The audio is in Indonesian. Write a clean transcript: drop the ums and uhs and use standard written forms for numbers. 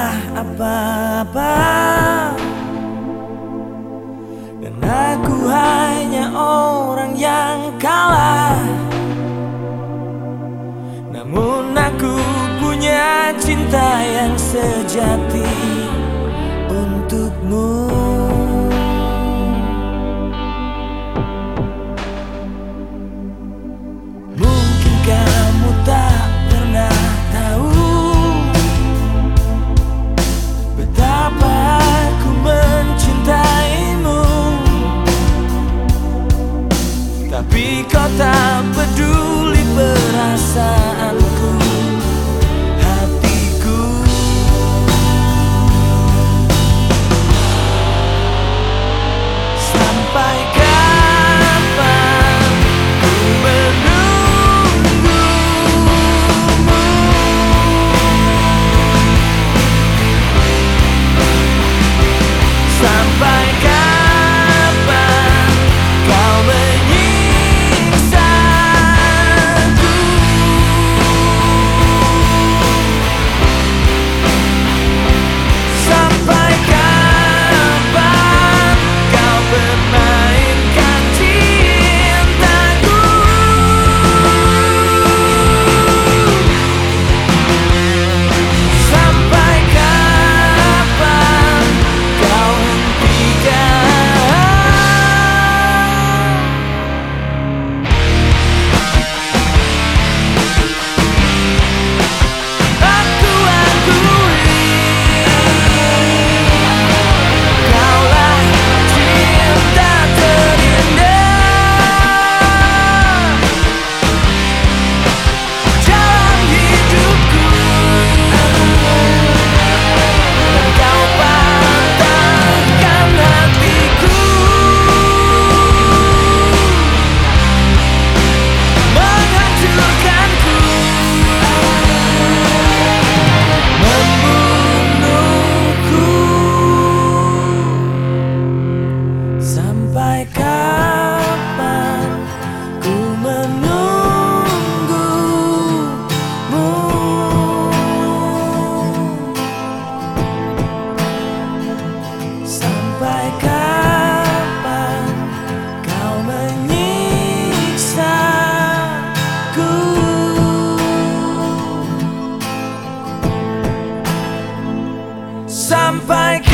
salah apa-apa, dan aku hanya orang yang kalah. Namun aku punya cinta yang sejati untukmu. Mungkin kamu tak pernah tahu betapa aku mencintaimu, tapi kau tak peduli perasaanku, hatiku. Sampai kapan ku menunggumu? Sampai kapan kau menyiksaku? Sampai kapan kau permainkan cintaku? Sampai kapan kau hentikan? Aku akui kaulah cinta terindah dalam hidupku, dan kau patahkan hatiku, menghancurkanku, membunuhku. Sampai kapan ku menunggumu? Sampai kapan kau menyiksaku? Sampai